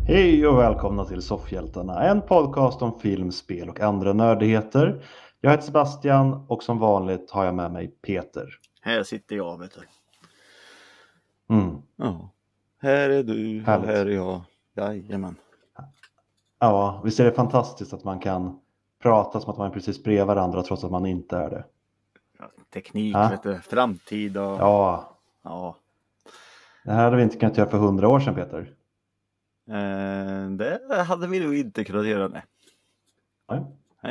Hej och välkomna till Soffhjältarna, en podcast om film, spel och andra nördigheter. Jag heter Sebastian och som vanligt har jag med mig Peter. Här sitter jag, vet du. Mm. Ja. Här är du Härligt. och här är jag. Jajamän. Ja, visst är det fantastiskt att man kan prata som att man är precis bredvid varandra trots att man inte är det. Ja, teknik, Ja. vet du. Framtid och... Ja, det här hade vi inte kunnat göra för 100 år sedan, Peter. Det hade vi nog inte kunnat göra, nej. Nej.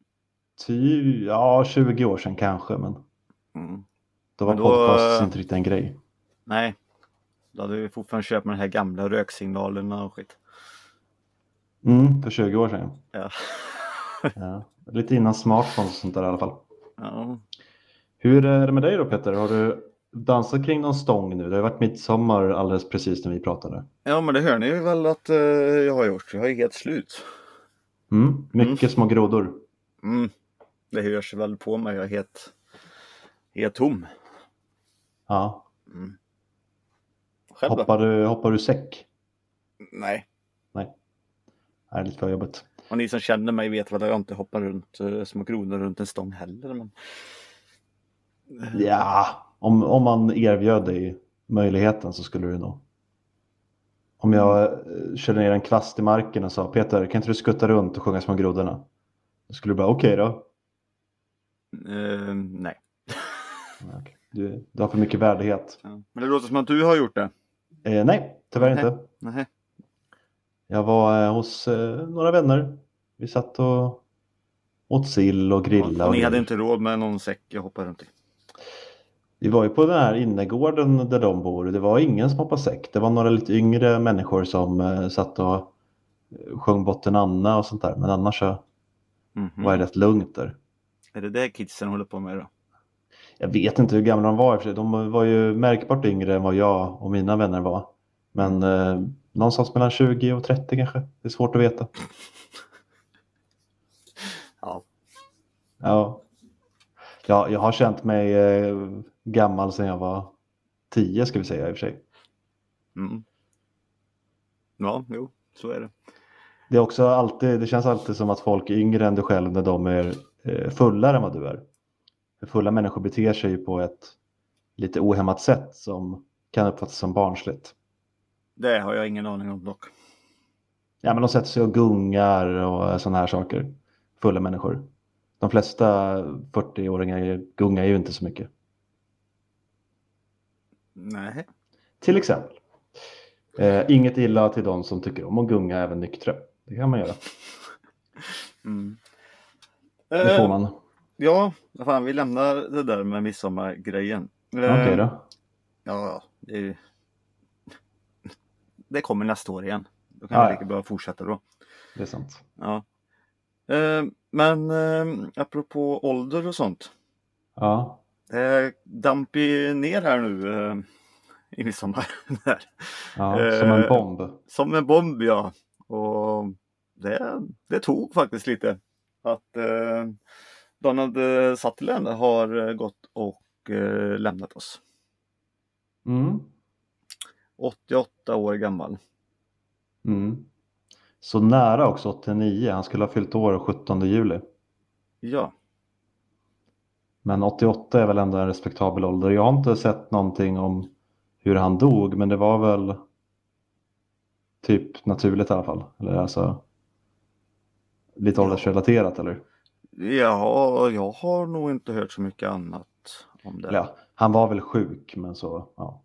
20 år sedan kanske, men då var Men podcast inte riktigt en grej. Nej, då hade vi fortfarande köpt med de här gamla röksignalerna och skit. För 20 år sedan. Ja. Ja, lite innan smartphones och sånt där i alla fall. Ja. Hur är det med dig då, Peter? Har du dansat kring någon stång nu? Det har varit midsommar alldeles precis när vi pratade. Ja, men det hör ni väl att jag har gjort. Jag är helt slut. Mycket små grodor. Det hörs väl på mig. Jag är helt tom. Ja. Själv då? Hoppar du säck? Nej. Det är lite för jobbigt. Och ni som känner mig vet väl att jag inte hoppar runt små kronor runt en stång heller. Men... Ja, om man erbjöd dig möjligheten så skulle du nog. Om jag körde ner en kvast i marken och sa Peter, kan inte du skutta runt och sjunga små grodorna? Då skulle du bara okej då. Nej. Okay. Du har för mycket värdighet. Ja. Men det låter som att du har gjort det. Nej, tyvärr inte. Nej. Jag var hos några vänner. Vi satt och åt sill och grillade. Och ni hade inte råd med någon säck jag hoppar runt i. Vi var ju på den här innergården där de bor. Det var ingen som hoppade säck. Det var några lite yngre människor som satt och sjöng Botten Anna och sånt där. Men annars så var det rätt lugnt där. Är det det kidsen håller på med då? Jag vet inte hur gamla de var i och för sig. De var ju märkbart yngre än vad jag och mina vänner var. Men någonstans mellan 20 och 30 kanske. Det är svårt att veta. Ja. Jag har känt mig gammal sedan jag var 10 ska vi säga i och för sig. Ja, jo, så är det. Det är också alltid, det känns alltid som att folk är yngre än du själv när de är fullare än vad du är. För fulla människor beter sig på ett lite ohämmat sätt som kan uppfattas som barnsligt. Det har jag ingen aning om dock. Ja, men de sätter sig och gungar och sådana här saker. Fulla människor. De flesta 40-åringar gungar ju inte så mycket. Nej. Till exempel. Inget illa till de som tycker om att gunga även nyktra. Det kan man göra. Det får man. Ja, fan, vi lämnar det där med midsommargrejen. Okej då. Ja, det kommer nästa år igen. Då kan vi lika bra fortsätta då. Det är sant. Ja. Men apropå ålder och sånt. Ja. Det damper ner här nu i midsommar. Ja, som en bomb. Som en bomb, ja. Och det tog faktiskt lite. Att Donald Sutherland har gått och lämnat oss. 88 år gammal. Så nära också 89. Han skulle ha fyllt år 17 juli. Ja. Men 88 är väl ändå en respektabel ålder. Jag har inte sett någonting om hur han dog. Men det var väl typ naturligt i alla fall. Eller alltså lite åldersrelaterat eller? Ja, jag har nog inte hört så mycket annat om det. Ja, han var väl sjuk men så, ja.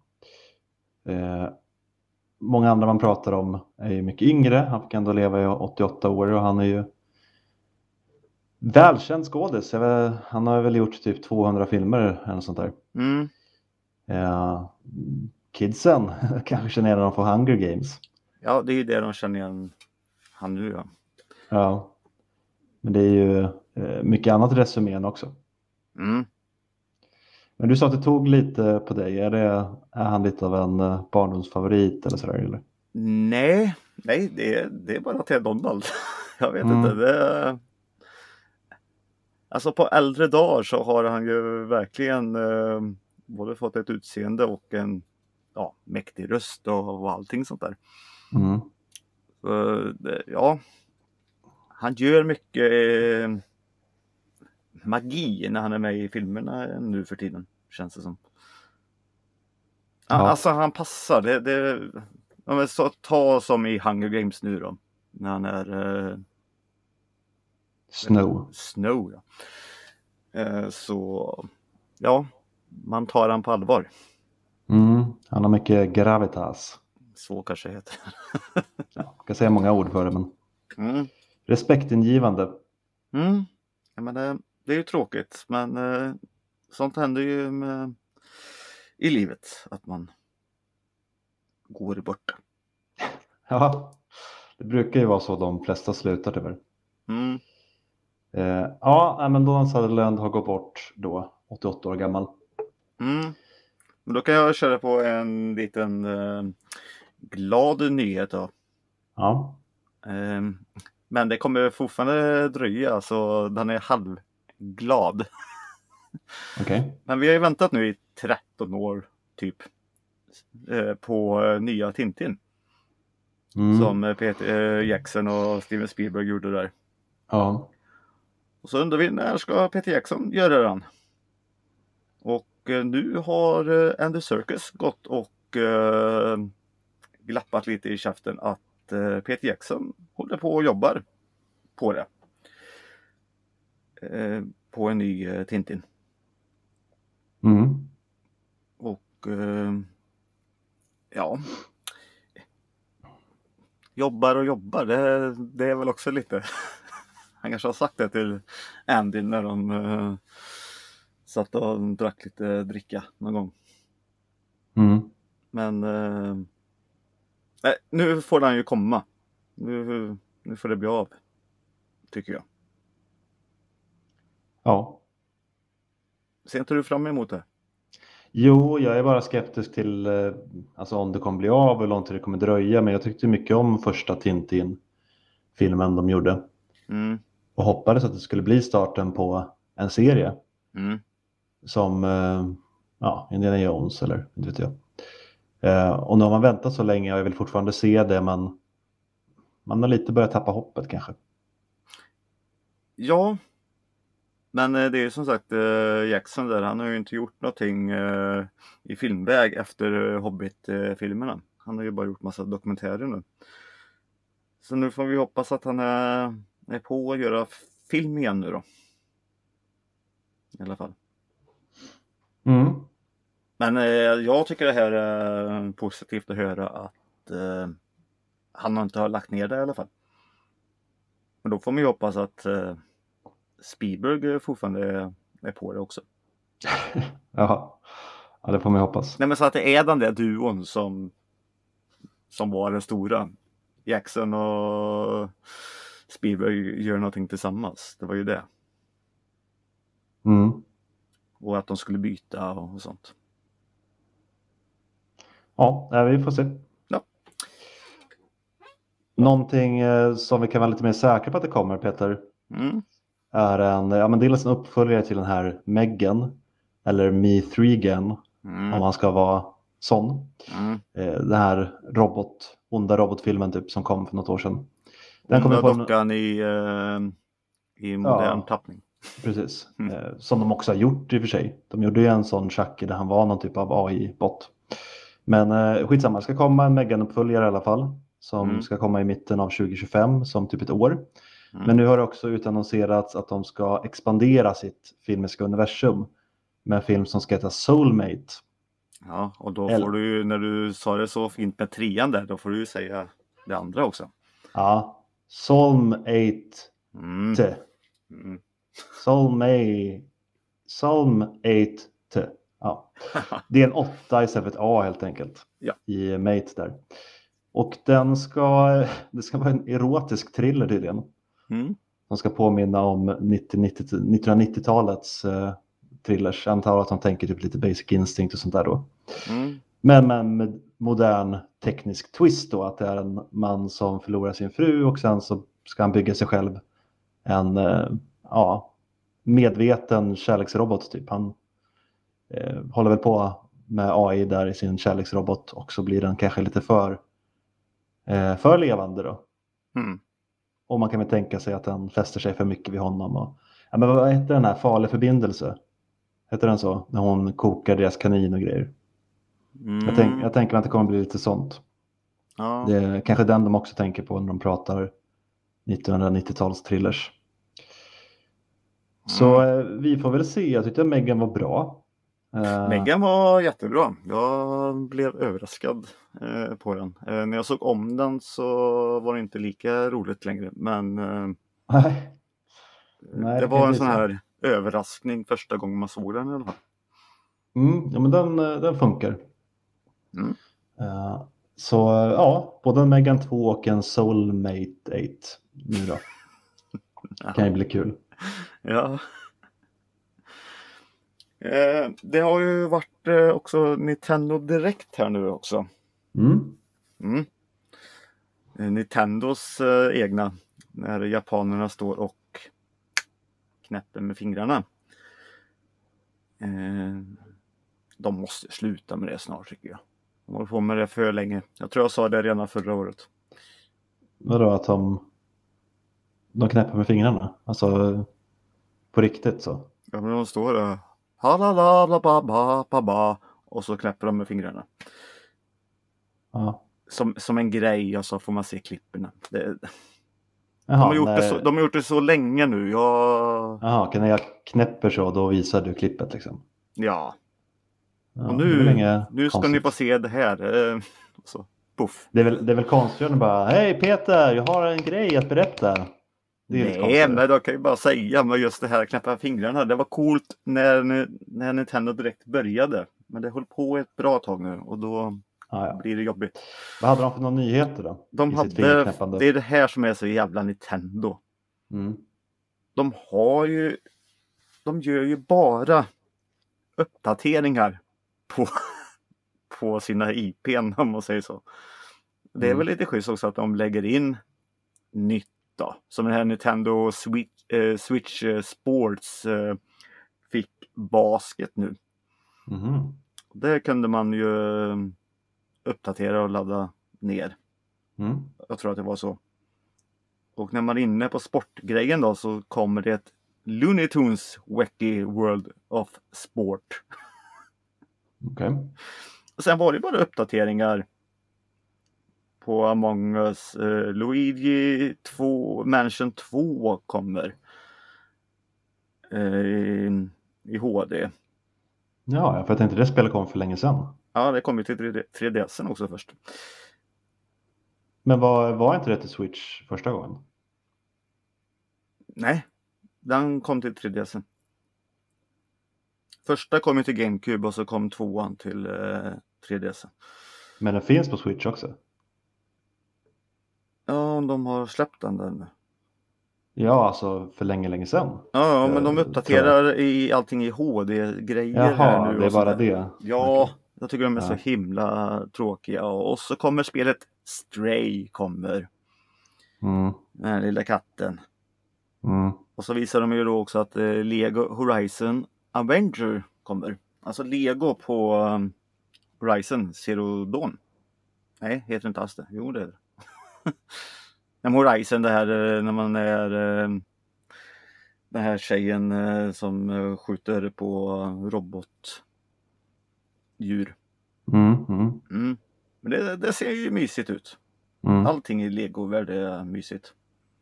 Många andra man pratar om är ju mycket yngre. Han fick ändå leva i 88 år och han är ju välkänd skådis. Han har väl gjort typ 200 filmer eller något sånt där. Kidsen kanske känner igen honom från Hunger Games. Ja, det är ju det de känner igen han nu, ja. Ja, men det är ju mycket annat resumén också. Men du sa att det tog lite på dig. Är han lite av en barndomsfavorit eller sådär? Eller? Nej, det är bara till Donald. Jag vet inte. Alltså på äldre dagar så har han ju verkligen både fått ett utseende och en mäktig röst och allting sånt där. Ja, han gör mycket magi när han är med i filmerna nu för tiden, känns det som. Ja. Alltså han passar. Ja, men så, ta som i Hunger Games nu då. När han är Snow. Ja. Så ja, man tar han på allvar. Han har mycket gravitas. Så kanske det heter. Jag kan säga många ord för det, men respektingivande. Ja, men det är ju tråkigt, men sånt händer ju i livet, att man går borta. Ja, det brukar ju vara så de flesta slutar tyvärr. Men Donald Sutherland har gått bort då, 88 år gammal. Men då kan jag köra på en liten glad nyhet då. Ja. Men det kommer fortfarande dröja, så den är halvglad. Okej. Men vi har ju väntat nu i 13 år typ på nya Tintin. Som Peter Jackson och Steven Spielberg gjorde där. Ja. Och så undrar vi, när ska Peter Jackson göra den? Och nu har Andy Serkis gått och glappat lite i käften att Peter Jackson håller på och jobbar på det. På en ny Tintin. Och ja, jobbar, det är väl också lite han kanske har sagt det till Andy när de satt och drack lite dricka någon gång. Men nu får han ju komma. Nu får det bli av, tycker jag. Ja. Ser inte du fram emot det? Jo, jag är bara skeptisk till alltså om det kommer bli av eller hur långt det kommer dröja. Men jag tyckte mycket om första Tintin-filmen de gjorde. Och hoppades att det skulle bli starten på en serie. Som Indiana Jones eller inte vet jag. Och nu har man väntat så länge och jag vill fortfarande se det. Men man har lite börjat tappa hoppet kanske. Ja. Men det är ju som sagt Jackson där, han har ju inte gjort någonting i filmväg efter Hobbit-filmerna. Han har ju bara gjort massa dokumentärer nu. Så nu får vi hoppas att han är på att göra film igen nu då. I alla fall. Men jag tycker det här är positivt att höra att han inte har lagt ner det i alla fall. Men då får man ju hoppas att Spielberg fortfarande är på det också. Ja, det får man hoppas. Nej, men så att det är den där duon som var den stora. Jackson och Spielberg gör någonting tillsammans. Det var ju det. Och att de skulle byta och sånt. Ja, vi får se. Ja. Någonting som vi kan vara lite mer säkra på att det kommer, Peter, är dels en uppföljare till den här Megan eller Me Threegan, om man ska vara sån. Den här onda robotfilmen typ som kom för något år sedan. Den kommer på dockan i modern tappning. Precis, som de också har gjort i och för sig. De gjorde ju en sån Chucky där han var någon typ av AI-bot. Men skitsamma, det ska komma en Megan-uppföljare i alla fall. Som ska komma i mitten av 2025 som typ ett år. Men nu har det också utannonserats att de ska expandera sitt filmiska universum med en film som ska heta Soulmate. Ja, och då får du ju, när du sa det så fint med trean där, då får du ju säga det andra också. Ja, Soulmate. Soulmate. Ja. Det är en 8 istället för ett A helt enkelt. Ja. I Mate där. Och det ska vara en erotisk thriller tydligen. Som ska påminna om 1990-talets thrillers. Jag antar att de tänker typ lite Basic Instinct och sånt där då. Men med modern teknisk twist då. Att det är en man som förlorar sin fru och sen så ska han bygga sig själv en medveten kärleksrobot typ. Han håller väl på med AI där i sin kärleksrobot och så blir den kanske lite för levande då. Mm. Och man kan väl tänka sig att han fäster sig för mycket vid honom. Och, ja, men vad heter den här farlig förbindelse? Heter den så? När hon kokar deras kanin och grejer. Mm. Jag tänker att det kommer bli lite sånt. Ja. Det är kanske den de också tänker på när de pratar 1990-tals thrillers. Så vi får väl se. Jag tyckte att Megan var bra. Megan var jättebra. Jag blev överraskad på den. När jag såg om den så var det inte lika roligt längre. Men Nej. Nej, det det kan var en bli sån så. här överraskning första gången man såg den i alla fall. Ja, men den funkar. Mm. Så ja, både en Megan 2 och en Soulmate 8 nu då. Kan ju bli kul. Ja. Det har ju varit också Nintendo Direkt här nu också. Mm. Nintendos egna. När japanerna står och knäpper med fingrarna. De måste sluta med det snart tycker jag. De håller på med det för länge. Jag tror jag sa det redan förra året. Vadå att de knäpper med fingrarna? Alltså på riktigt så? Ja, men de står där. Halalabababa, och så knäpper de med fingrarna. Ja. Som en grej, och så får man se klipperna. De Jaha, har gjort det så länge nu. Jaha, när jag knäpper så då visar du klippet liksom? Ja. Ja, Och det är väl inget nu ska konstigt. ni få se det här. Så, puff. Det är väl konstigt att bara, hej Peter, jag har en grej att berätta. Det är lite Nej, konstigt. men de kan ju bara säga, men just det här knäppa fingrarna, det var coolt när Nintendo Direkt började. Men det höll på ett bra tag nu och då blir det jobbigt. Vad hade de för några nyheter då? Det är det här som är så jävla Nintendo. Mm. De gör ju bara uppdateringar på sina IP:n, om man säger så. Det är väl lite schysst också att de lägger in nytt då. Som den här Nintendo Switch Sports fick basket nu. Mm. Det kunde man ju uppdatera och ladda ner. Jag tror att det var så. Och när man är inne på sportgrejen då så kommer det ett Looney Tunes Wacky World of Sport. Okej. Och sen var det bara uppdateringar på Among Us. Luigi 2, Mansion 2 kommer i HD. Ja, för jag tänkte det spelet kom för länge sedan. Ja, det kom ju till 3DSen också först. Men var inte det till Switch första gången? Nej, den kom till 3DSen. Första kom ju till GameCube och så kom tvåan till 3DSen. Men den finns på Switch också? Ja, de har släppt den där nu. Ja, alltså för länge sedan. Ja, men de uppdaterar allting i HD-grejer. Jaha, här nu. Det är bara det? Ja, okay. Jag tycker de är så himla tråkiga. Och så kommer spelet Stray kommer. Den här lilla katten. Och så visar de ju då också att Lego Horizon Avenger kommer. Alltså Lego på Horizon Zero Dawn. Nej, heter inte alls det. Jo, det är det. Men Horizon, det här när man är den här tjejen som skjuter på robotdjur. Men det ser ju mysigt ut. Allting i Lego-värld är mysigt.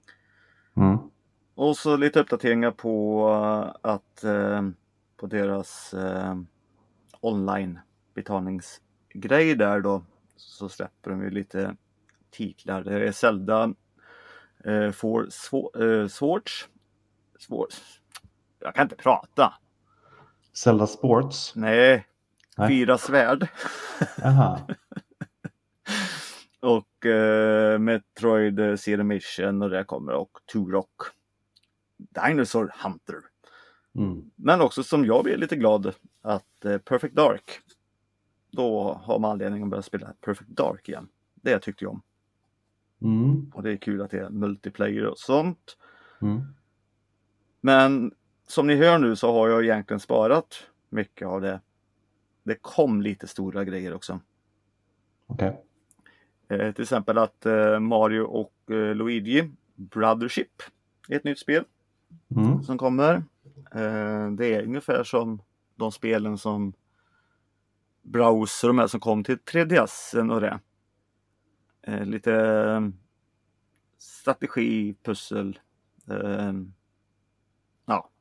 Och så lite uppdateringar på att på deras online betalningsgrej där då så släpper de ju lite titlar. Det är Zelda Swords. Jag kan inte prata. Zelda Sports? Nej. 4 svärd. Jaha. Och Metroid Zero Mission och det kommer och Turok. Dinosaur Hunter. Men också som jag blir lite glad att Perfect Dark. Då har man anledning att börja spela Perfect Dark igen. Det tyckte jag om. Och det är kul att det är multiplayer och sånt. Men som ni hör nu så har jag egentligen sparat mycket av det. Det kom lite stora grejer också. Okej. Till exempel att Mario och Luigi Brothership är ett nytt spel som kommer. Det är ungefär som de spelen som Browser och de här som kom till 3DS och det. Lite strategi, pussel, ja.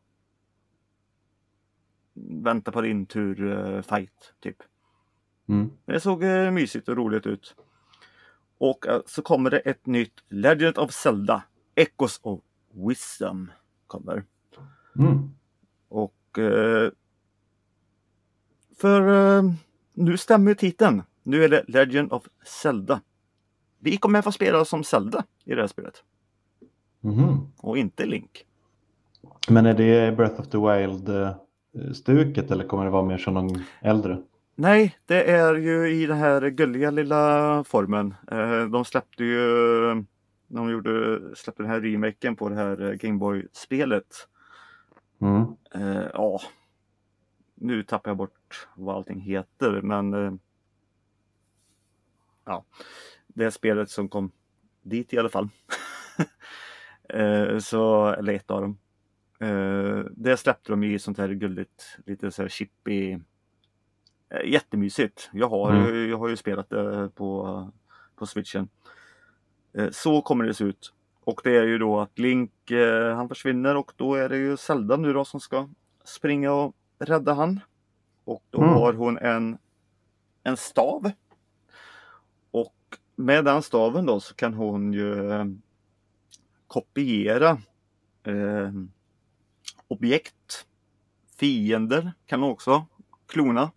Vänta på din tur, fight typ. Det såg mysigt och roligt ut. Och så kommer det ett nytt Legend of Zelda Echoes of Wisdom kommer. Och för nu stämmer titeln. Nu är det Legend of Zelda. Vi kommer få spela som Zelda i det här spelet. Och inte Link. Men är det Breath of the Wild stuket eller kommer det vara mer som någon äldre? Nej, det är ju i den här gulliga lilla formen. De släppte ju släppte den här remaken på det här Game Boy-spelet. Ja, nu tappar jag bort vad allting heter, men ja, det är spelet som kom dit i alla fall. Eller ett av dem. Det släppte de i sånt här gulligt, lite så här chippy. Jättemysigt. Jag har ju spelat det på Switchen. Så kommer det se ut. Och det är ju då att Link han försvinner och då är det ju Zelda nu då som ska springa och rädda han. Och då har hon en stav. Och med den staven då så kan hon ju kopiera objekt. Fiender kan hon också klona.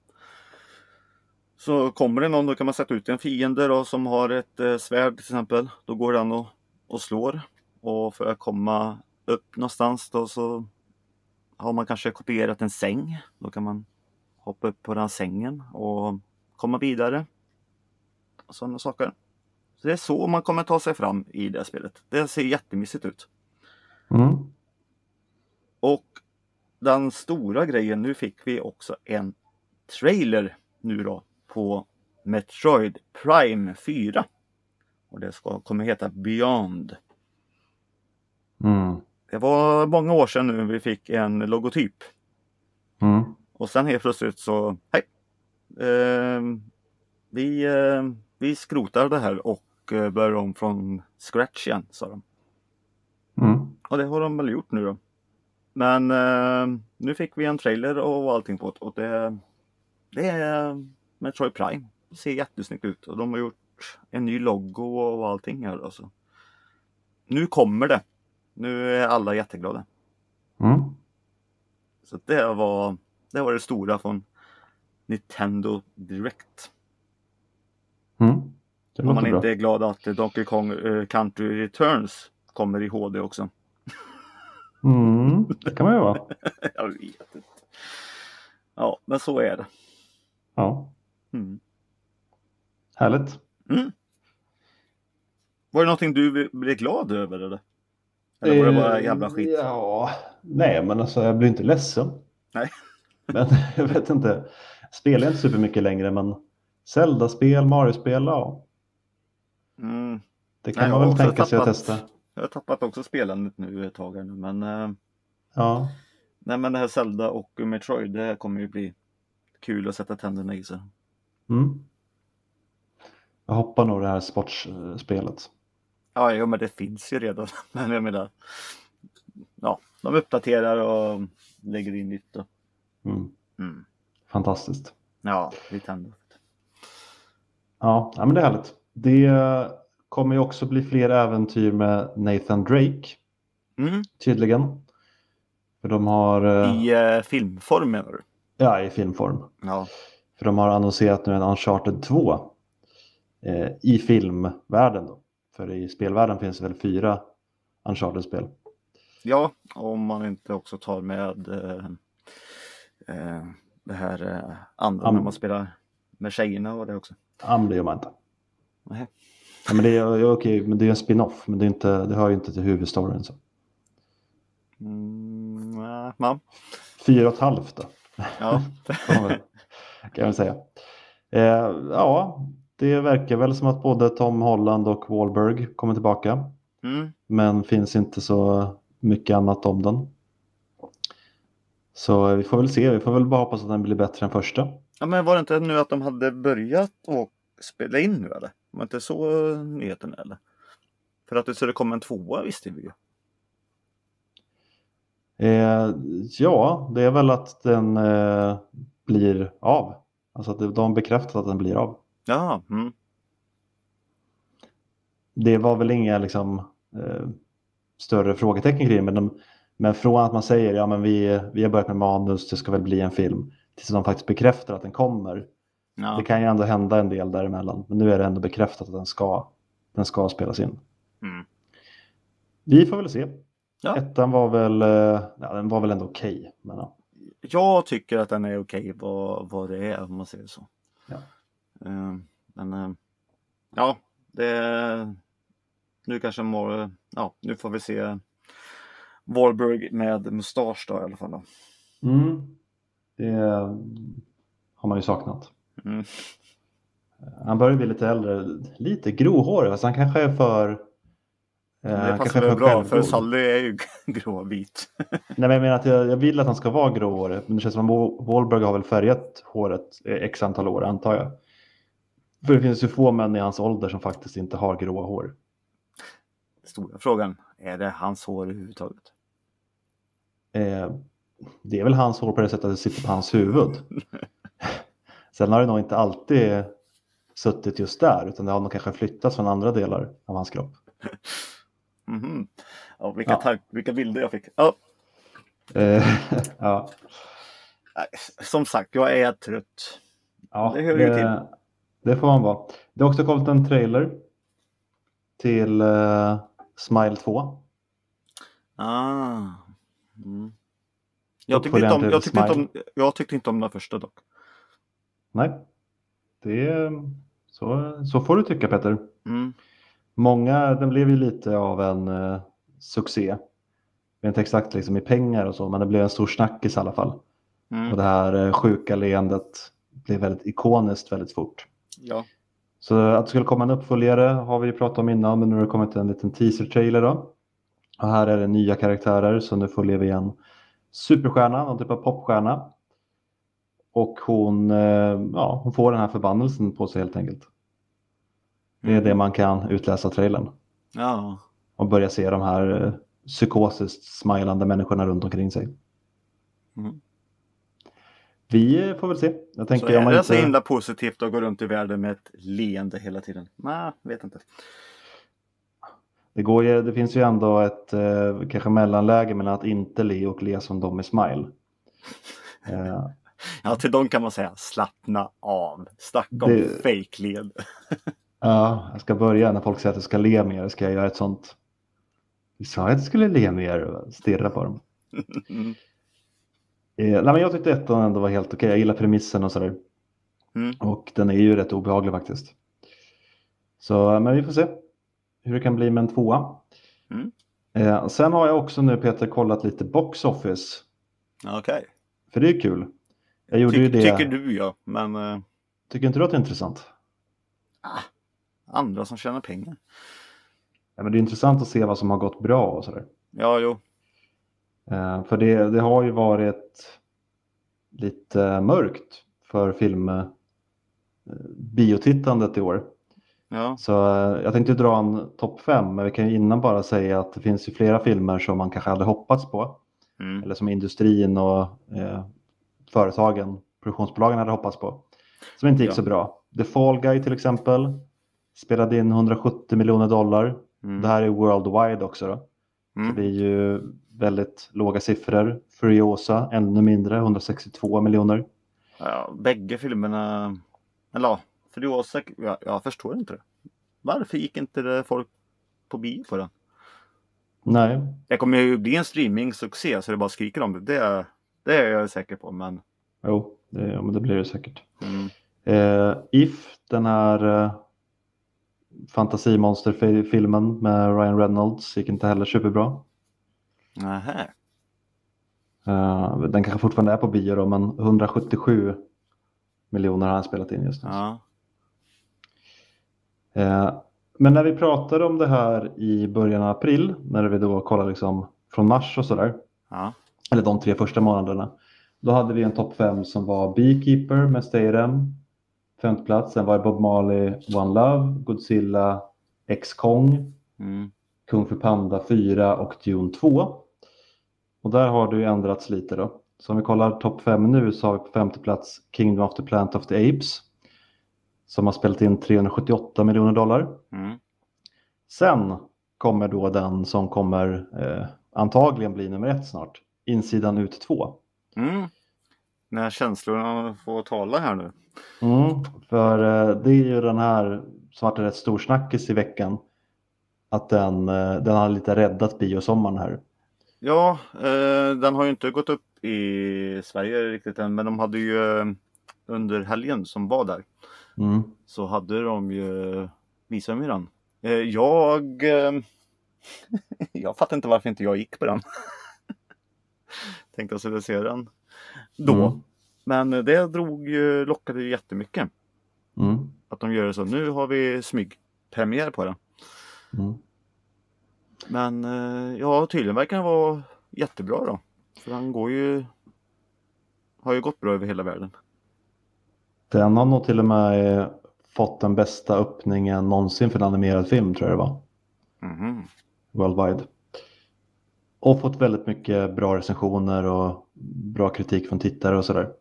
Så kommer det någon, då kan man sätta ut en fiende då, som har ett svärd till exempel. Då går den och slår. Och för att komma upp någonstans då så har man kanske kopierat en säng. Då kan man hoppa upp på den sängen och komma vidare. Och sådana saker. Så det är så man kommer ta sig fram i det spelet. Det ser jättemysigt ut. Och den stora grejen, nu fick vi också en trailer nu då på Metroid Prime 4. Och det kommer heta Beyond. Det var många år sedan nu vi fick en logotyp. Och sen helt plötsligt så, hej. Vi skrotar det här och börjar om från scratch igen, sa de. Och det har de väl gjort nu då. Men nu fick vi en trailer och allting på det. Och det är Metroid Prime. Det ser jättesnyggt ut. Och de har gjort en ny logo och allting här. Alltså. Nu kommer det. Nu är alla jätteglada. Så det var det stora från Nintendo Direct. Om man inte är glad att Donkey Kong Country Returns kommer i HD också. Det kan man ju vara. Jag vet inte. Ja, men så är det. Ja. Härligt. Var det någonting du blev glad över eller? Eller var det bara jävla skit? Ja, nej men alltså jag blir inte ledsen. Nej. Men jag vet inte. Spelar inte supermycket längre men Zelda-spel, Mario-spel, ja. Det kan man väl tänka sig att testa. Jag har tappat också spelandet nu ett tag här nu, men ja. Nej, men det här Zelda och Metroid, det kommer ju bli kul att sätta tänderna i sig. Jag hoppar nog det här sportspelet. Ja, men det finns ju redan. Men jag menar, ja, de uppdaterar och lägger in nytt då. Fantastiskt. Ja, Nintendo. Ja, men det är härligt. Det kommer ju också bli fler äventyr med Nathan Drake. Tydligen. För de har... I filmform menar du? Ja, i filmform. Ja. För de har annonserat nu en Uncharted 2 i filmvärlden då. För i spelvärlden finns det väl 4 Uncharted-spel. Ja, om man inte också tar med det här andra när man spelar med tjejerna och det också. Det gör man inte. Nej. Ja, men det är okej, men det är en spin-off, men det hör ju inte till huvudstoryn så. 4,5 då. Ja. kan man säga. Ja, det verkar väl som att både Tom Holland och Wahlberg kommer tillbaka. Men finns inte så mycket annat om den. Så vi får väl se. Vi får väl bara hoppas att den blir bättre än första. Ja, men var det inte nu att de hade börjat att spela in nu eller? Var inte så nyheten eller? För att det skulle komma en 2 visste vi ju. Ja, det är väl att den blir av. Alltså att de bekräftar att den blir av. Ja. Det var väl inga liksom större frågetecken kring det, men från att man säger ja men vi har börjat med manus, det ska väl bli en film, tills de faktiskt bekräftar att den kommer. Ja. Det kan ju ändå hända en del däremellan, men nu är det ändå bekräftat att den ska spelas in. Vi får väl se. Ja. Ettan var väl den var väl ändå okej, men ja. Jag tycker att den är okej vad det är om man säger så. Ja. Men ja, det nu kanske nu får vi se Wahlberg med mustasch då i alla fall då. Det har man ju saknat. Han börjar bli lite äldre, lite gråhårig, fast han kanske är för det passar väl bra för Sally är ju gråvit. Nej, men jag menar att jag vill att han ska vara gråhårig, men det känns som att Wahlberg har väl färgat håret x antal år, antar jag. För det finns ju få män i hans ålder som faktiskt inte har grå hår. Stora frågan, är det hans hår överhuvudtaget? Det är väl hans hår på det sättet att det sitter på hans huvud. Sen har det nog inte alltid suttit just där, utan det har nog kanske flyttats från andra delar av hans kropp. Ja, vilka bilder jag fick. Ja. Som sagt, jag är trött. Ja, det hör ju till. Det får man vara. Det har också kommit en trailer till Smile 2. Jag tyckte inte om den första dock. Nej, så får du tycka, Peter. Den blev ju lite av en succé. Jag vet inte exakt liksom i pengar och så, men det blev en stor snackis i alla fall. Och det här sjuka leendet blev väldigt ikoniskt väldigt fort. Ja. Så att det skulle komma en uppföljare har vi pratat om innan, men nu har det kommit en liten teaser-trailer då. Och här är det nya karaktärer, så nu följer vi en superstjärna, någon typ av popstjärna. Och hon får den här förbannelsen på sig helt enkelt. Det är det man kan utläsa trailern. Ja. Och börja se de här psykosiskt smilande människorna runt omkring sig. Vi får väl se. Jag tänker, så är det så himla positivt att gå runt i världen med ett leende hela tiden? Nej, vet inte. Det finns ju ändå ett kanske mellanläge mellan att inte le och le som de med smile. Ja, till dem kan man säga slappna av. Snacka om fake-led. Ja, jag ska börja när folk säger att jag ska le mer. Ska jag göra ett sånt. Vi sa att jag skulle le mer och stirra på dem. Nej, men jag tyckte ettan ändå var helt okej. Jag gillar premissen och sådär. Och den är ju rätt obehaglig faktiskt. Så, men vi får se hur det kan bli med en 2. Sen har jag också nu, Peter, kollat lite Box Office. Okej. För det är kul. Jag gjorde ju det. Tycker du, ja. Men tycker inte du att det är intressant? Andra som tjänar pengar. Ja, men det är intressant att se vad som har gått bra och sådär. Ja, jo. För det har ju varit lite mörkt för biotittandet i år. Ja. Så jag tänkte dra en topp 5, men vi kan ju innan bara säga att det finns ju flera filmer som man kanske hade hoppats på. Eller som industrin och företagen, produktionsbolagen hade hoppats på. Som inte gick så bra. The Fall Guy till exempel spelade in $170 miljoner. Det här är worldwide också då. Så det är ju väldigt låga siffror. Furiosa ännu mindre, 162 miljoner. Ja, bägge filmerna, eller Furiosa, jag förstår inte det. Varför gick inte det folk på bio på den? Nej. Det kommer ju bli en streaming-succé så det bara skriker om det. Det är jag säker på, men... Jo, men det blir det säkert. If, den här fantasimonsterfilmen med Ryan Reynolds, gick inte heller superbra. Nähä. Den kanske fortfarande är på bio då, men 177 miljoner har han spelat in just nu. Ja. Men när vi pratade om det här i början av april, när vi då kollade liksom från mars och sådär, Ja. eller de 3 första månaderna, då hade vi en topp 5 som var Beekeeper med Statham, 5:e plats. Sen var det Bob Marley, One Love, Godzilla, X-Kong, Mm. Kung Fu Panda 4 och Dune 2. Och där har det ju ändrats lite då. Så om vi kollar topp 5 nu så har vi på 5:e plats Kingdom of the Planet of the Apes, som har spelat in $378 miljoner. Mm. Sen kommer då den som kommer antagligen bli nummer 1 snart. Insidan ut 2. Mm. När känslorna får tala här nu. För det är ju den här som varit rätt stor snackis i veckan. Att den har lite räddat biosommaren här. Ja, den har ju inte gått upp i Sverige riktigt än, men de hade ju under helgen som var där, så hade de ju visat mig den. Jag fattar inte varför inte jag gick på den. Tänkte jag skulle se den då. Men det lockade ju jättemycket. Att de gör det så. Nu har vi smygpremiär på den. Men ja, tydligen verkar den vara jättebra då. För han har ju gått bra över hela världen. Den har nog till och med fått den bästa öppningen någonsin för en animerad film, tror jag det var. Worldwide. Och fått väldigt mycket bra recensioner och bra kritik från tittare och sådär.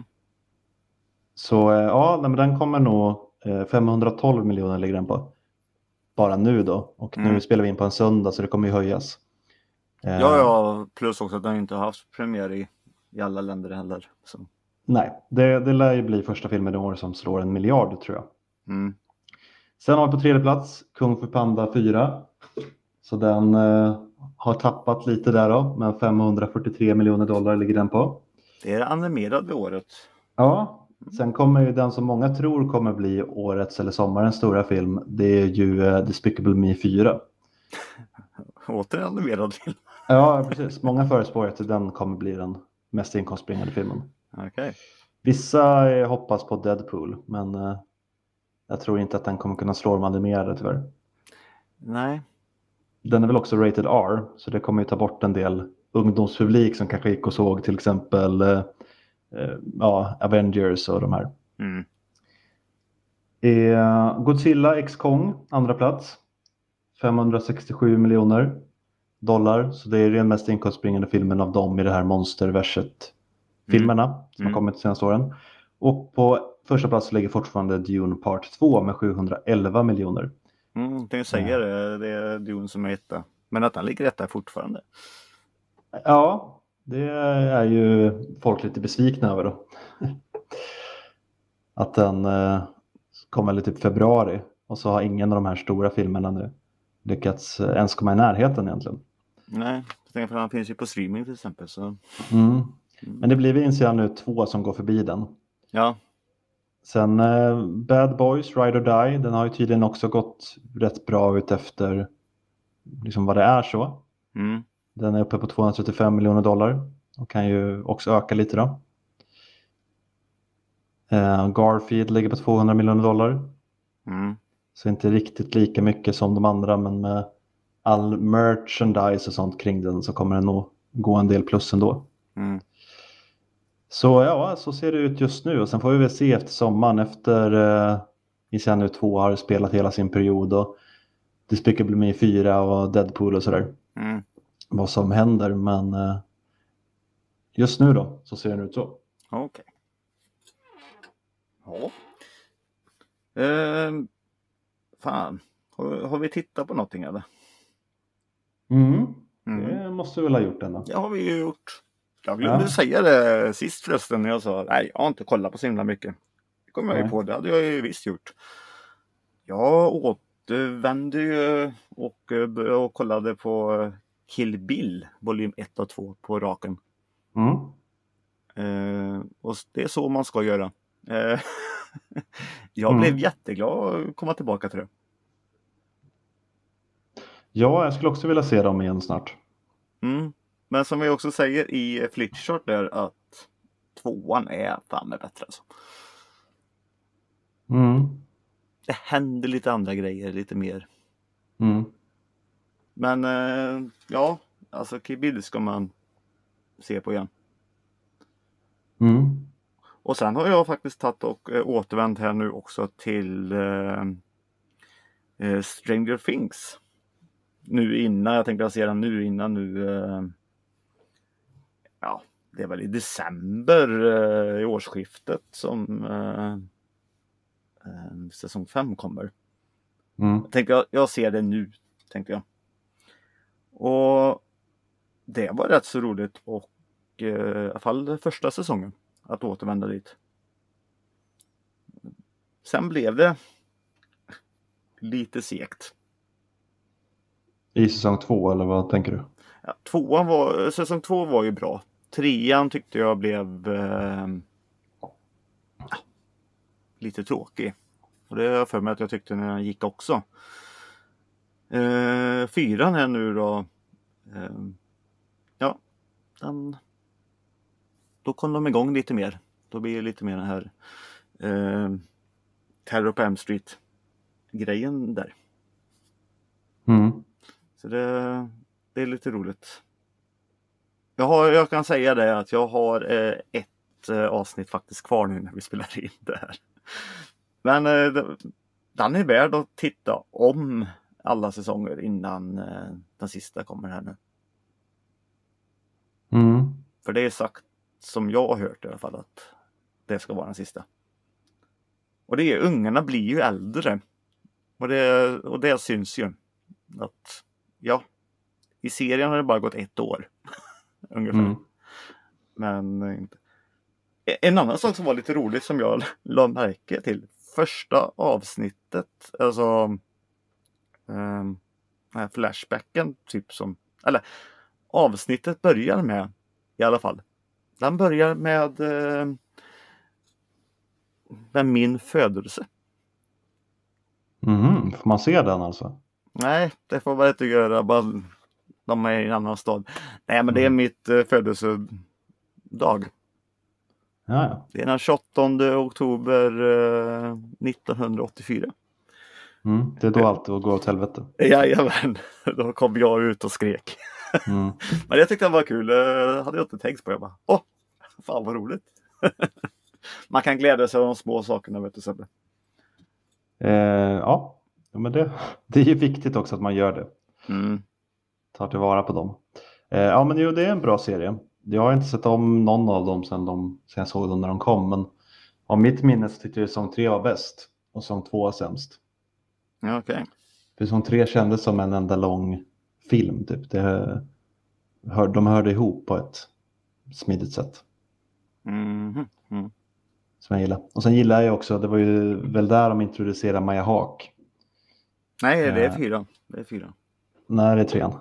Så ja, men den kommer nog 512 miljoner ligger den på. Bara nu då. Och nu spelar vi in på en söndag, så det kommer ju höjas. Ja, plus också att den inte har haft premiär i alla länder heller. Så. Nej, det lär ju bli första filmen i år som slår 1 miljard, tror jag. Sen har vi på 3:e plats Kung Fu Panda 4. Så den har tappat lite där då, men $543 miljoner ligger den på. Det är animerade året. Ja, sen kommer ju den som många tror kommer bli årets eller sommarens stora film. Det är ju Despicable Me 4. Åter en animerad film. Ja, precis. Många förespår att den kommer bli den mest inkomstbringande filmen. Okay. Vissa hoppas på Deadpool, men jag tror inte att den kommer kunna slå de animerade tyvärr. Nej. Den är väl också rated R, så det kommer ju ta bort en del ungdomspublik som kanske gick och såg till exempel Avengers och de här. Godzilla X Kong, andra plats. $567 miljoner. Så det är den mest inkomstbringande filmen av dem i det här monsterverset-filmerna som har kommit de senaste åren. Och på första plats ligger fortfarande Dune Part 2 med 711 miljoner. Jag säga det är Dune som är etta. Men att den ligger etta fortfarande. Ja, det är ju folk lite besvikna över då. Att den kommer lite typ februari. Och så har ingen av de här stora filmerna nu lyckats ens komma i närheten egentligen. Nej, jag tänker att han finns ju på streaming till exempel. Så. Men det blir Insidan nu 2 som går förbi den. Ja. Sen Bad Boys, Ride or Die. Den har ju tydligen också gått rätt bra ut efter liksom vad det är så. Den är uppe på $235 miljoner. Och kan ju också öka lite då. Garfield ligger på $200 miljoner. Så inte riktigt lika mycket som de andra, men med all merchandise och sånt kring den så kommer den nog gå en del plus ändå. Så ja, så ser det ut just nu. Och sen får vi väl se efter sommaren, efter Insidan nu 2 har spelat hela sin period och Despicable Me 4 och Deadpool och sådär. Vad som händer, men just nu då så ser den ut så. Okej. Ja. Fan, har vi tittat på någonting eller? Det måste vi väl ha gjort ändå. Det har vi ju gjort. Jag glömde säga det sist förresten när jag sa nej, jag har inte kollat på så himla mycket. Det kom jag ju på, det hade jag ju visst gjort. Jag återvände ju och kollade på Kill Bill volym 1 och 2 på raken. Och det är så man ska göra. Jag blev jätteglad att komma tillbaka till det. Ja, jag skulle också vilja se dem igen snart. Men som vi också säger i Flitchart där att 2:an är fan med bättre alltså. det händer lite andra grejer, lite mer. Mm. Men ja, alltså Kill Bill ska man se på igen. Mm. Och sen har jag faktiskt tagit och återvänt här nu också till Stranger Things. Nu innan, jag tänkte se den nu innan ja, det är väl i december i årsskiftet som säsong 5 kommer. Mm. Jag tänkte jag ser det nu, tänkte jag. Och det var rätt så roligt och i alla fall första säsongen att återvända dit. Sen blev det lite segt. I säsong 2 eller vad tänker du? Ja, säsong 2 var ju bra. 3:an tyckte jag blev lite tråkig. Och det har jag för mig att jag tyckte när den gick också. 4:an är nu då. Ja, då kom de igång lite mer. Då blir det lite mer den här Terror på Elm Street grejen där. Mm. Så det är lite roligt. Jag kan säga det att jag har ett avsnitt faktiskt kvar nu när vi spelar in det här. Men den är värd att titta om alla säsonger innan den sista kommer här nu. Mm. För det är sagt som jag har hört i alla fall att det ska vara den sista. Och det är ungarna blir ju äldre. Och det syns ju. Att ja, i serien har det bara gått 1 år. Ungefär. Mm. Men inte. En annan sak som var lite roligt som jag la märke till. Första avsnittet. Alltså den här flashbacken typ som. Eller avsnittet börjar med i alla fall. Den börjar med min födelse. Mm. Får man se den alltså? Nej, det får man inte göra. Bara de är i en annan stad. Nej, men det är mitt födelsedag. Ja. Det är den 28 oktober 1984. Mm. Det är då allt går åt helvete. Jajamän, då kom jag ut och skrek. Mm. Men jag tyckte det var kul. Hade jag inte tänkt på. Jag bara, fan vad roligt. Man kan glädja sig av de små sakerna, vet du Sebbe. Ja, men det är ju viktigt också att man gör det. Mm. Tar tillvara på dem. Ja, men jo, det är en bra serie. Jag har inte sett om någon av dem sen jag såg dem när de kom. Men av mitt minne så tyckte jag säsong 3 var bäst. Och säsong 2 var sämst. Ja, okej. För säsong 3 kändes som en enda lång film. Typ. De hörde ihop på ett smidigt sätt. Mm. Som jag gillar. Och sen gillar jag också, det var ju väl där de introducerade Maya Hawke. Nej, det är 4. Det är 4. Nej, det är 3.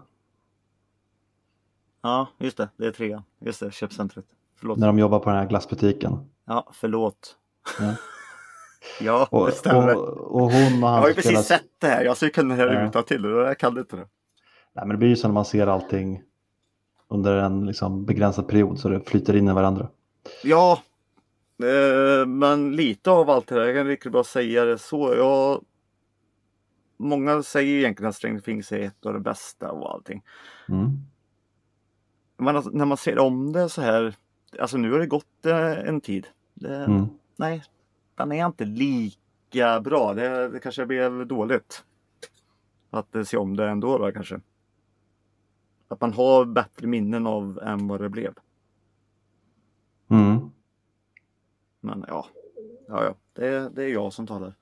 Ja, just det. Det är 3. Just det, köpcentret. Förlåt. När de jobbar på den här glassbutiken. Ja, förlåt. Ja. Ja, det stämmer. Och hon och han Jag har ju spelar... precis sett det här. Jag skulle kunna höra utan till det. Jag kan inte det. Nej, men det blir ju så när man ser allting under en liksom begränsad period så det flyter in i varandra. Ja, men lite av allt det där. Jag kan riktigt bra säga det så. Många säger egentligen att Stranger Things är ett av det bästa och allting. Mm. Men alltså, när man ser om det så här. Alltså nu har det gått en tid. Nej, den är inte lika bra. Det kanske blev dåligt. Att se om det ändå då kanske. Att man har bättre minnen av än vad det blev. Mm. Men ja. Det är jag som talar.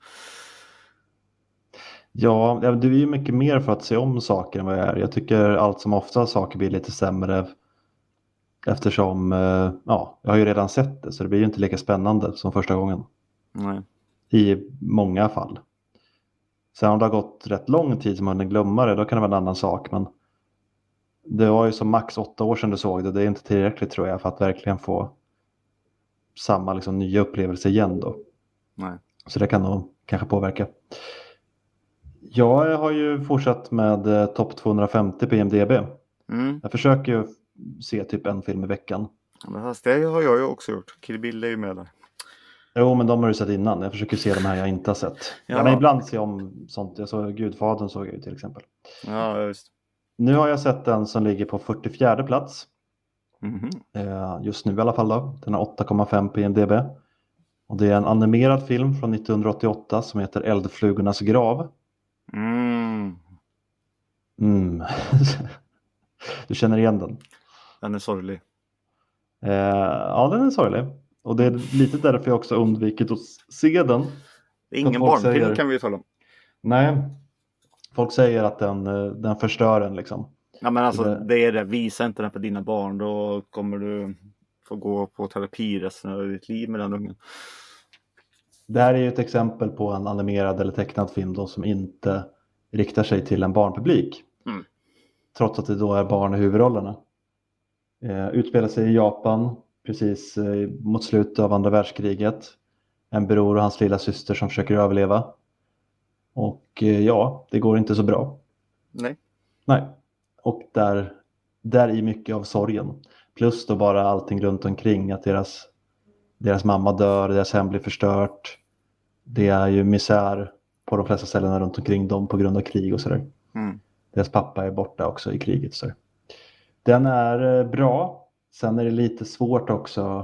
Ja, du är ju mycket mer för att se om saker än vad jag är. Jag tycker allt som ofta saker blir lite sämre. Eftersom, jag har ju redan sett det så det blir ju inte lika spännande som första gången. Nej. I många fall. Sen om det har gått rätt lång tid som man glömmer det, då kan det vara en annan sak. Men det var ju som max 8 år sedan du såg det. Det är inte tillräckligt tror jag för att verkligen få samma liksom, nya upplevelse igen då. Nej. Så det kan nog kanske påverka. Jag har ju fortsatt med topp 250 på IMDb. Mm. Jag försöker ju se typ en film i veckan. Men fast det har jag ju också gjort. Kill Bill är ju med där. Jo, men de har du sett innan. Jag försöker se de här jag inte har sett. Ja. Ja, men ibland ser jag om sånt. Jag såg Gudfadern såg jag ju till exempel. Ja, just. Nu har jag sett den som ligger på 44:e plats. Mhm. Just nu i alla fall då. Den har 8,5 på IMDb. Och det är en animerad film från 1988 som heter Eldflugornas grav. Mm. Mm. Du känner igen den? Den är sorglig. Ja, den är sorglig. Och det är lite därför jag också undvikit att se den. Det är ingen folk barnfilm säger- kan vi ju tala om. Nej, folk säger att den förstör en liksom. Ja, men alltså Det- det är det. Visa inte den för dina barn. Då kommer du få gå på terapi resten av ditt liv med den ungen. Det här är ju ett exempel på en animerad eller tecknad film då, som inte riktar sig till en barnpublik. Mm. Trots att det då är barn i huvudrollerna. Utspelar sig i Japan precis mot slutet av andra världskriget. En bror och hans lilla syster som försöker överleva. Och ja, det går inte så bra. Nej. Nej. Och där är mycket av sorgen. Plus då bara allting runt omkring. Att deras mamma dör, deras hem blir förstört. Det är ju misär på de flesta ställena runt omkring dem på grund av krig och sådär. Mm. Deras pappa är borta också i kriget. Så. Den är bra. Sen är det lite svårt också.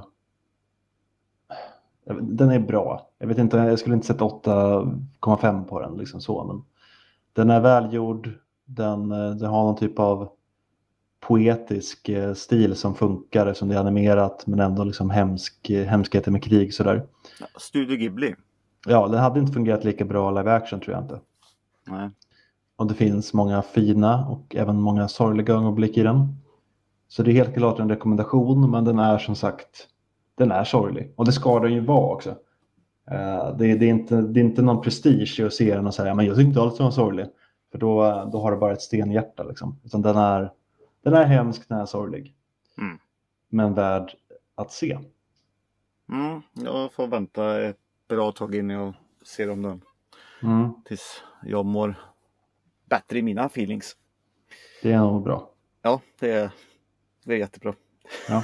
Den är bra. Jag vet inte, jag skulle inte sätta 8,5 på den liksom så. Men den är välgjord. Den har någon typ av poetisk stil som funkar som det är animerat men ändå liksom hemskheter med krig sådär. Ja, Studio Ghibli. Ja, den hade inte fungerat lika bra live action tror jag inte. Nej. Och det finns många fina och även många sorgliga ögonblick i den. Så det är helt klart en rekommendation, men den är som sagt, den är sorglig. Och det ska den ju vara också. Det är inte någon prestige i att se den och säga, men jag tycker inte alls den var sorglig. För då har det bara ett stenhjärta liksom. Utan den är hemsk, den är sorglig. Mm. Men värd att se. Jag får vänta ett bra tag innan jag ser om den. Mm, Tills jag mår bättre i mina feelings. det är nog bra. Ja, det är jättebra. Ja.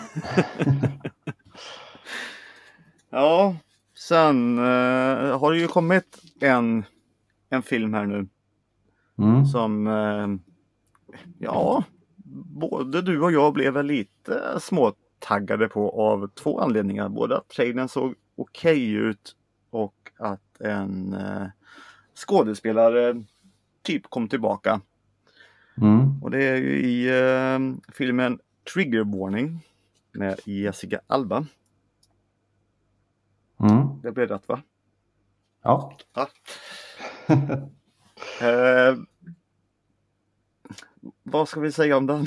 Ja, sen har det ju kommit en film här nu. Mm. Som ja, både du och jag blev väl lite småtaggade på av två anledningar. Både att trailern såg okej ut och att en skådespelare typ kom tillbaka. Mm. Och det är ju i filmen Trigger Warning med Jessica Alba. Mm. Det blev rätt, va? Ja. Ja. Vad ska vi säga om den?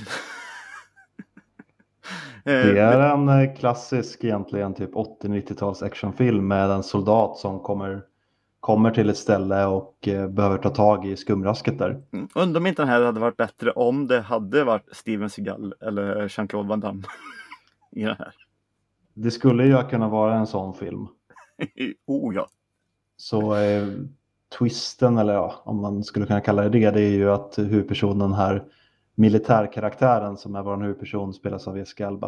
Det är en klassisk egentligen typ 80-90-tals actionfilm med en soldat som kommer till ett ställe och behöver ta tag i skumrasket där. Undrar om inte den här hade varit bättre om det hade varit Steven Seagal eller Jean-Claude Van Damme i den här. Det skulle ju kunna vara en sån film. Oh ja. Så twisten, eller ja, om man skulle kunna kalla det är ju att huvudpersonen här, militärkaraktären som är vår huvudperson, spelas av Jessica Alba.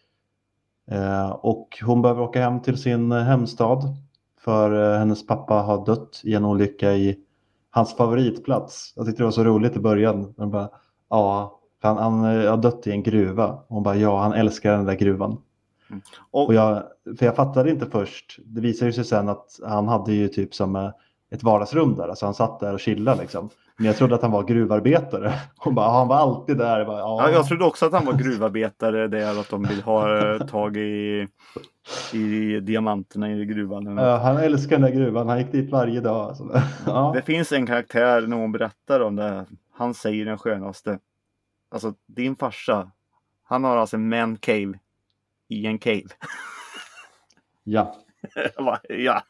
Och hon behöver åka hem till sin hemstad för hennes pappa har dött i en olycka i hans favoritplats. Jag tyckte det var så roligt i början. De bara, ja, han har dött i en gruva. Hon bara, ja, han älskar den där gruvan. Och jag fattade inte först. Det visade sig sen att han hade ju typ som ett vardagsrum där. Alltså han satt där och chillade liksom. Men jag trodde att han var gruvarbetare. Hon bara, han var alltid där. Jag bara, Ja, jag trodde också att han var gruvarbetare. Det är att de vill ha tag i diamanterna i gruvan. Ja, han älskar den där gruvan. Han gick dit varje dag. Alltså. Ja. Det finns en karaktär när hon berättar om det. Han säger den skönaste. Alltså din farsa. Han har alltså en man cave i en cave. Ja. Ja.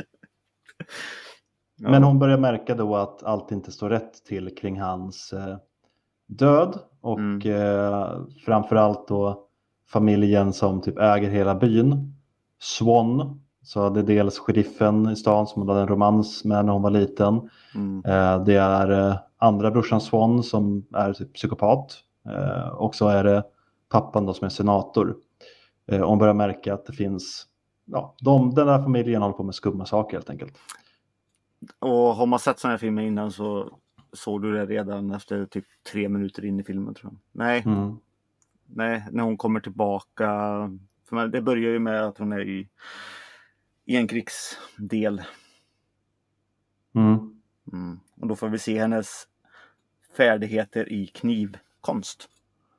Men hon börjar märka då att allt inte står rätt till kring hans död. Och framförallt då familjen som typ äger hela byn. Swan. Så det är dels sheriffen i stan som hon hade en romans med när hon var liten. Det är andra brorsan Swan som är typ psykopat. Och så är det pappan då som är senator. Hon börjar märka att det finns ja, den där familjen håller på med skumma saker helt enkelt. Och har man sett sådana här filmer innan så såg du det redan efter typ 3 minuter in i filmen, tror jag. Nej, när hon kommer tillbaka. För det börjar ju med att hon är i en krigsdel. Och då får vi se hennes färdigheter i knivkonst.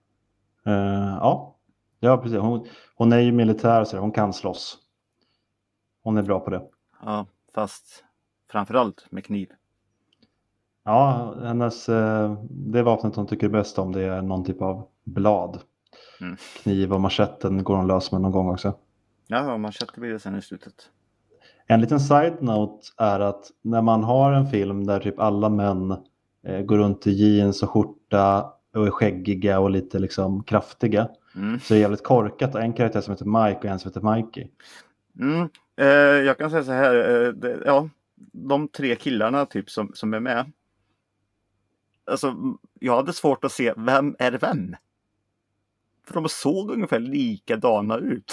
Ja, precis. Hon är ju militär, så hon kan slåss. Hon är bra på det. Ja, fast framförallt med kniv. Ja, det vapnet hon tycker bäst om, det är någon typ av blad. Kniv och machetten går hon lös med någon gång också. Ja, machete blir det sen i slutet. En liten side-note är att när man har en film där typ alla män går runt i jeans och skjorta och är skäggiga och lite liksom kraftiga, så är det jävligt korkat. Och en karaktär som heter Mike och en som heter Mikey. Jag kan säga så här, de 3 killarna typ som är med. Alltså, jag hade svårt att se vem är vem. För de såg ungefär likadana ut.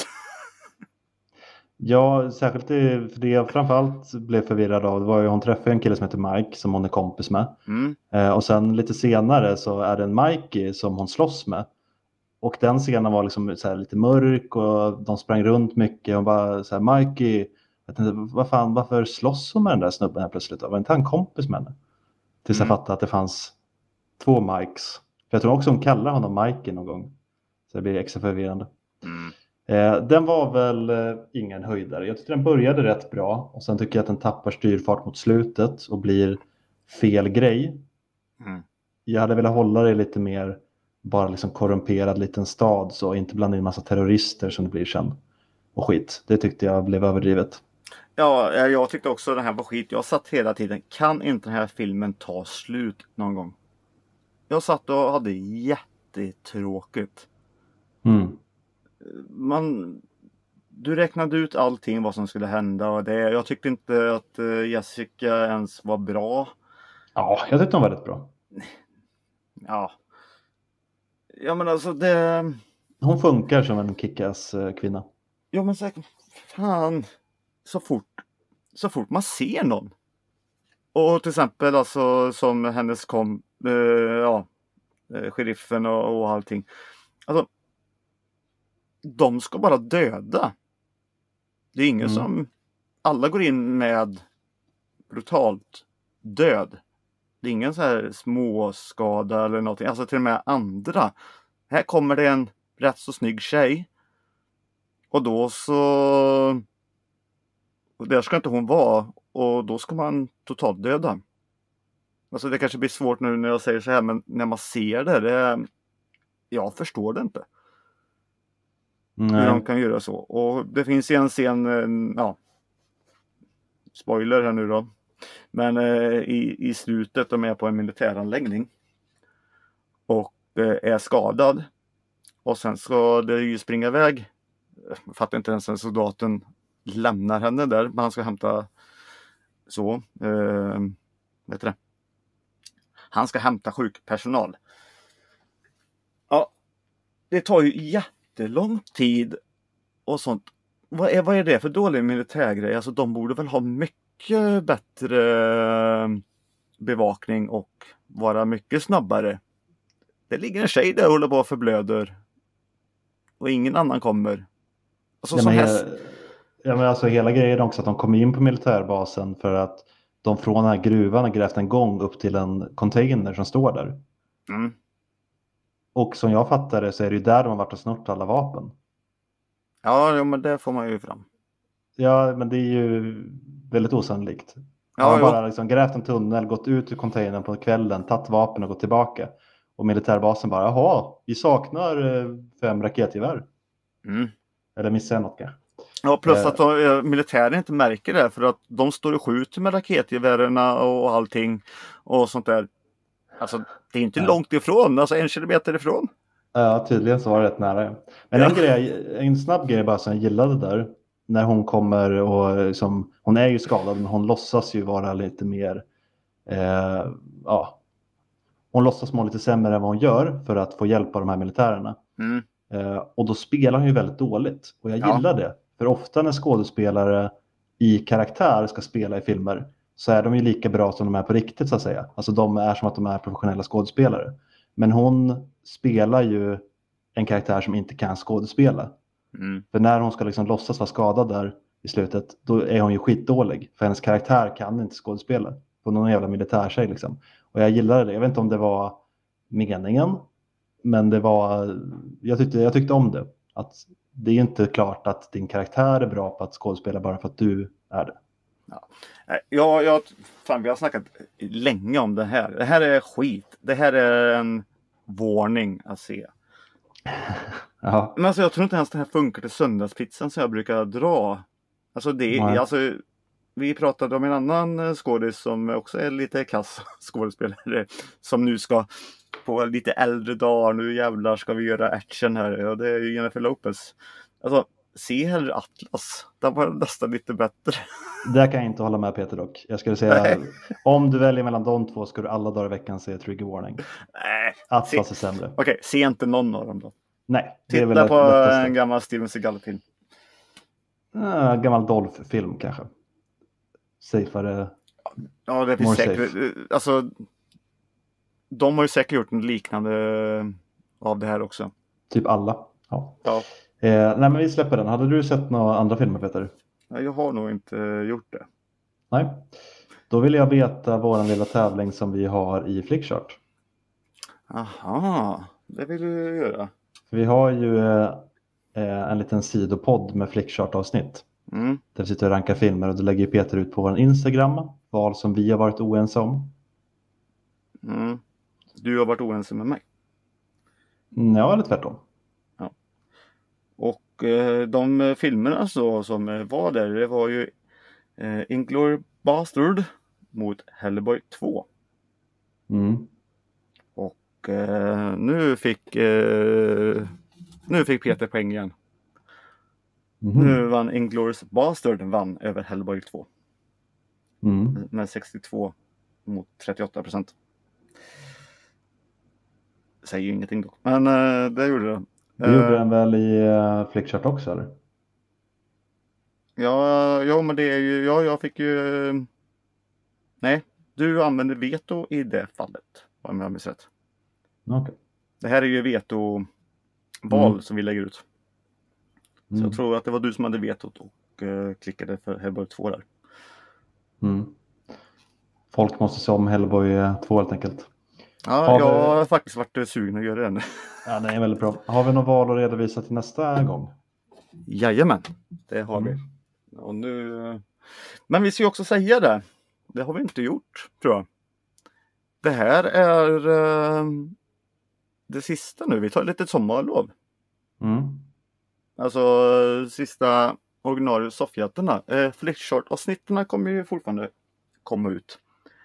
Ja, särskilt för det jag framförallt blev förvirrad av, det var ju hon träffade en kille som heter Mike som hon är kompis med. Och sen lite senare så är det en Mikey som hon slåss med. Och den scenen var liksom så här lite mörk och de sprang runt mycket och bara så här, Mikey, jag tänkte, varför slåss hon med den där snubben här plötsligt? Var inte han kompis med henne? Tills jag fattade att det fanns 2 Mikes. För jag tror också hon kallar honom Mikey någon gång. Så det blir extra förvirrande. Den var väl ingen höjdare. Jag tyckte den började rätt bra. Och sen tycker jag att den tappar styrfart mot slutet och blir fel grej. Jag hade velat hålla det lite mer bara liksom korrumperad liten stad, så inte blanda in massa terrorister som det blir sen. Och skit. Det tyckte jag blev överdrivet. Ja, jag tyckte också den här var skit. Jag satt hela tiden, kan inte den här filmen ta slut någon gång? Jag satt och hade jättetråkigt. Du räknade ut allting vad som skulle hända och jag tyckte inte att Jessica ens var bra. Ja, jag tyckte hon var väldigt bra. Ja, men alltså hon funkar som en kickass kvinna. Ja, men säkert, fan, så fort man ser någon. Och till exempel alltså som hennes sheriffen och allting. Alltså, de ska bara döda. Det är ingen som... Alla går in med brutalt död. Det är ingen så här småskada eller någonting. Alltså till och med andra. Här kommer det en rätt så snygg tjej. Och då så... Och där ska inte hon vara. Och då ska man totalt döda. Alltså det kanske blir svårt nu när jag säger så här. Men när man ser det jag förstår det inte. Nej. Hur de kan göra så. Och det finns en scen, spoiler här nu då. Men i slutet de är på en militäranläggning. Och är skadad. Och sen ska det ju springa iväg. Jag fattar inte ens när soldaten lämnar henne där. Men han ska hämta vet du det? Han ska hämta sjukpersonal. Ja, det tar ju jättelång tid och sånt. Vad är det för dålig militärgrej? Alltså de borde väl ha mycket bättre bevakning och vara mycket snabbare. Det ligger en tjej där och håller på och förblöder. Och ingen annan kommer. Alltså, men alltså hela grejen också att de kom in på militärbasen för att de från den här gruvan har grävt en gång upp till en container som står där. Och som jag fattar det så är det ju där de har varit och snort alla vapen. Ja, men det får man ju fram. Ja, men det är ju väldigt osannolikt. De har bara liksom grävt en tunnel, gått ut ur containern på kvällen, tagit vapen och gått tillbaka. Och militärbasen bara, jaha, vi saknar 5 raketgevär. Eller missar jag något kanske? Ja, plus att militären inte märker det. För att de står och skjuter med raketgevärerna och allting. Och sånt där. Alltså, det är inte långt ifrån. Alltså 1 kilometer ifrån. Ja, tydligen så var det rätt nära. Men en snabb grej bara som jag gillade där. När hon kommer och hon är ju skadad. Men hon låtsas ju vara lite mer... hon låtsas må lite sämre än vad hon gör. För att få hjälp av de här militärerna. Och då spelar hon ju väldigt dåligt. Och jag gillar det. För ofta när skådespelare i karaktär ska spela i filmer så är de ju lika bra som de är på riktigt så att säga. Alltså de är som att de är professionella skådespelare. Men hon spelar ju en karaktär som inte kan skådespela. För när hon ska liksom låtsas vara skadad där i slutet, då är hon ju skitdålig. För hennes karaktär kan inte skådespela. På någon jävla militärtjej liksom. Och jag gillade det. Jag vet inte om det var meningen. Men det var, jag tyckte om det. Att det är inte klart att din karaktär är bra på att skådespela bara för att du är det. Fan, vi har snackat länge om det här. Det här är skit. Det här är en varning att se. Ja. Men alltså jag tror inte ens det här funkar till söndagspizzan som jag brukar dra. Alltså vi pratade om en annan skådis som också är lite kass skådespelare. Som nu ska på lite äldre dagar, nu jävlar ska vi göra action här. Ja, det är ju Jennifer Lopez. Alltså, se hellre Atlas. Den var nästan lite bättre. Där kan jag inte hålla med Peter dock. Jag skulle säga, om du väljer mellan de två ska du alla dagar i veckan se Trigger Warning. Nej. Atlas är sämre. Okej, se inte någon av dem då. Nej. Titta det är väl på lättaste. en gammal Steven Seagal-film. Gammal Dolph-film kanske. Safeare. Ja, det finns säkert. Alltså, de har ju säkert gjort en liknande av det här också. Typ alla. Ja. Nej, men vi släpper den. Hade du sett några andra filmer, Peter? Nej, jag har nog inte gjort det. Nej. Då vill jag veta våran lilla tävling som vi har i Flickchart. Aha, det vill du göra. Vi har ju en liten sidopodd med Flickchart-avsnitt. Där vi sitter och rankar filmer och då lägger Peter ut på vår Instagram val som vi har varit oense om. Du har varit oense med mig. Ja, eller tvärtom. Ja. Och de filmerna så, som var där, det var ju Inglourious Bastard mot Hellboy 2. Och nu fick Peter poäng igen. Nu vann Inglourious Bastard över Hellboy 2. Med 62 mot 38%. Säger ju ingenting då. Men det gjorde det. Det gjorde den väl i Flickchart också, eller? Ja, men det är ju... Ja, jag fick ju... Nej, du använde veto i det fallet. Om jag minns rätt. Okay. Det här är ju veto-val som vi lägger ut. Så jag tror att det var du som hade vetot och klickade för Hellboy 2 där. Folk måste se om Hellboy 2 helt enkelt. Ja, jag har faktiskt varit sugen att göra det nu. Ja, det är väldigt bra. Har vi något val att redovisa till nästa gång? Jajamän, det har vi. Och nu... Men vi ska ju också säga det. Det har vi inte gjort, tror jag. Det här är det sista nu. Vi tar lite sommarlov. Alltså sista ordinarie soffhjältarna. Flickchart-avsnitten kommer ju fortfarande komma ut.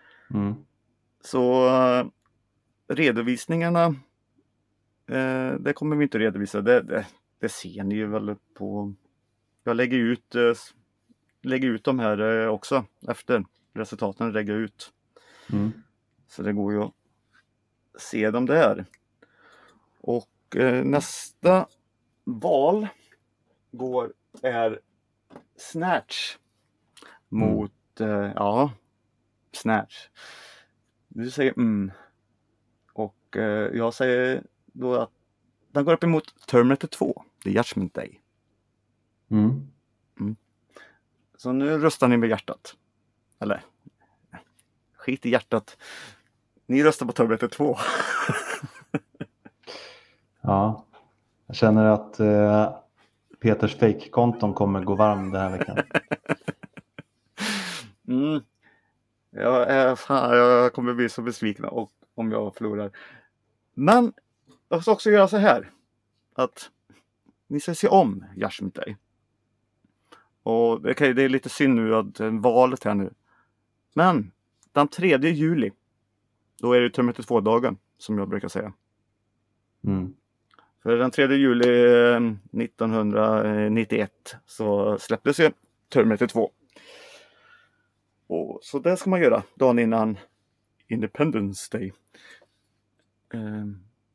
Så redovisningarna det kommer vi inte redovisa. Det ser ni ju väl på. Jag lägger ut de här också efter resultaten lägger ut. Så det går ju att se dem där. Och nästa val är Snatch mot Snatch. Du säger och jag säger då att den går upp emot Terminator 2, The Judgment Day. Så nu röstar ni med hjärtat. Eller skit i hjärtat. Ni röstar på Terminator 2. Ja, jag känner att Peters fake-konton kommer gå varm den här veckan. Jag kommer bli så besviken om jag förlorar. Men jag ska också göra så här. Att ni ska se om Judgment Day. Och det är lite synd nu att valet här nu. Men den 3 juli. Då är det Terminator 2-dagen som jag brukar säga. För den 3 juli 1991 så släpptes ju Terminator 2. Och så det ska man göra dagen innan Independence Day.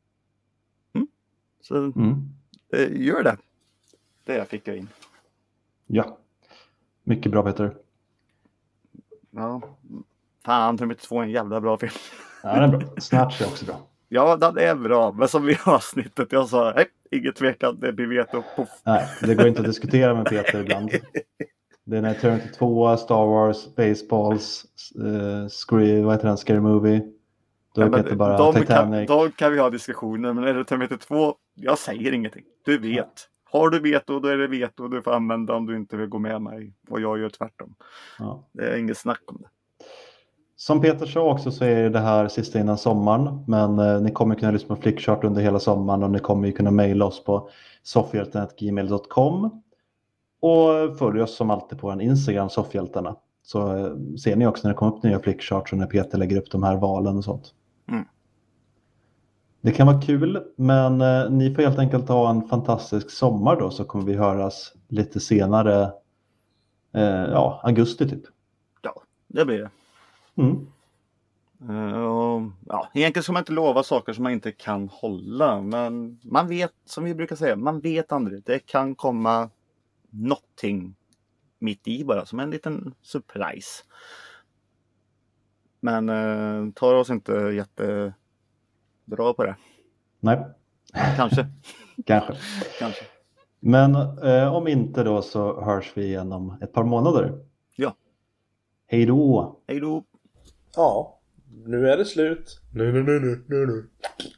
Så gör det. Det fick jag in. Ja, mycket bra Peter. Ja, fan, Terminator 2 är en jävla bra film. Ja, den är bra. Snatch är också bra. Ja, den är bra. Men som i avsnittet jag sa, nej, inget tvekan, det blir veto. Puff. Nej, det går inte att diskutera med Peter ibland. Det är när Terminator 2, Star Wars, Spaceballs, vad heter den, Scary Movie. Då är Peter bara Titanic. De kan vi ha diskussioner, men är det Terminator 2, jag säger ingenting. Du vet. Ja. Har du veto, då är det veto. Du får använda om du inte vill gå med mig. Och jag gör tvärtom. Ja. Det är inget snack om det. Som Peter sa också så är det här sista innan sommaren. Men ni kommer kunna lyssna på Flickchart under hela sommaren. Och ni kommer kunna mejla oss på soffhjälten@gmail.com. Och följ oss som alltid på en Instagram, Soffhjältarna. Så ser ni också när det kommer upp nya Flickcharts och när Peter lägger upp de här valen och sånt. Mm. Det kan vara kul, men ni får helt enkelt ha en fantastisk sommar då, så kommer vi höras lite senare, augusti typ. Ja, det blir det. Mm. Egentligen ska man inte lova saker som man inte kan hålla, men man vet, som vi brukar säga, man vet aldrig. Det kan komma någonting mitt i bara, som en liten surprise. Men tar oss inte jättebra på det. Nej. Kanske. Kanske. Kanske. Men om inte då så hörs vi igen om ett par månader. Ja. Hej då! Hej då! Ja, nu är det slut. Nu.